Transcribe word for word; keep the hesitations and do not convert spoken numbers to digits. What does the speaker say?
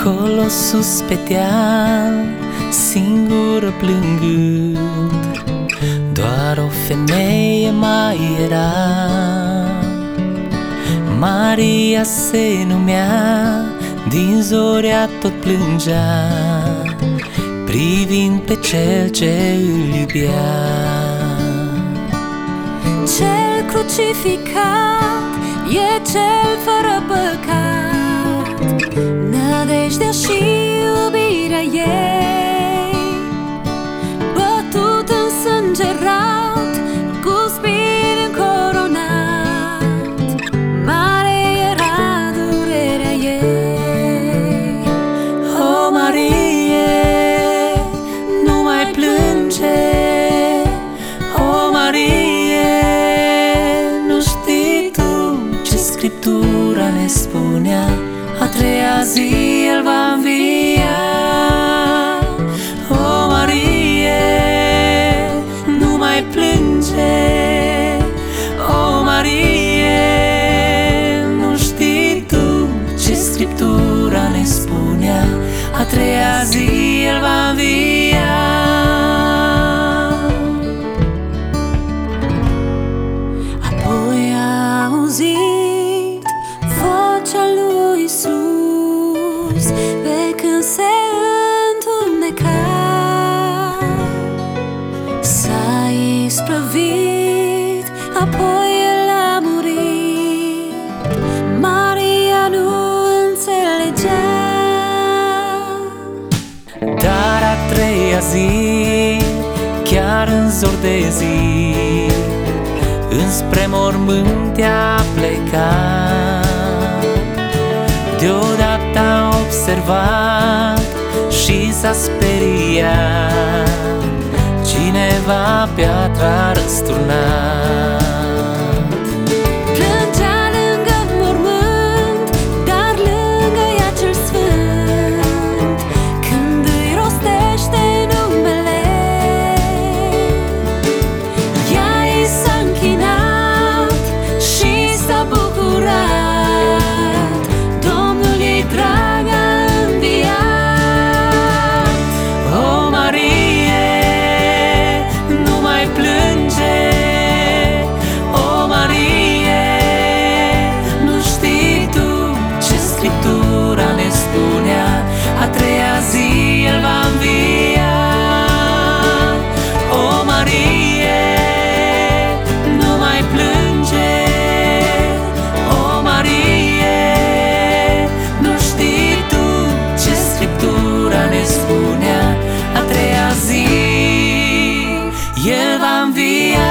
Acolo sus pe deal, singură plângând, doar o femeie mai era. Maria se numea, din zorea tot plângea, privind pe cel ce îl iubea. Cel crucificat e cel fără păcat, nădejdea și iubirea ei, bătut însângerat, cu spin încoronat, mare era durerea ei. O, Marie, nu mai plânge, o, Marie, nu știi tu ce Scriptura ne spunea, a treia zi El va învia. O, Marie, nu mai plânge, o, Marie, nu știi tu ce Scriptura ne spunea, a treia zi El va învia. Apoi a auzit vocea lui Iisus, pe când se întuneca. S-a isprăvit, apoi El a murit, Maria nu înțelegea. Dar a treia zi, chiar în zor de zi, înspre mormânt ea pleca. Deodată a observat și s-a speriat, cineva piatra răsturnat. Plângea lângă mormânt, dar lângă ea cel sfânt, când îi rostește numele. Ea i s-a închinat și s-a bucurat, Domnul ei drag a înviat. O, Marie, nu mai plânge, o, Marie, nu știi tu ce Scriptura ne spunea, a treia zi El va învia. O, Marie, nu mai plânge, o, Marie, nu știi tu ce Scriptura ne spunea, a treia zi El va învia.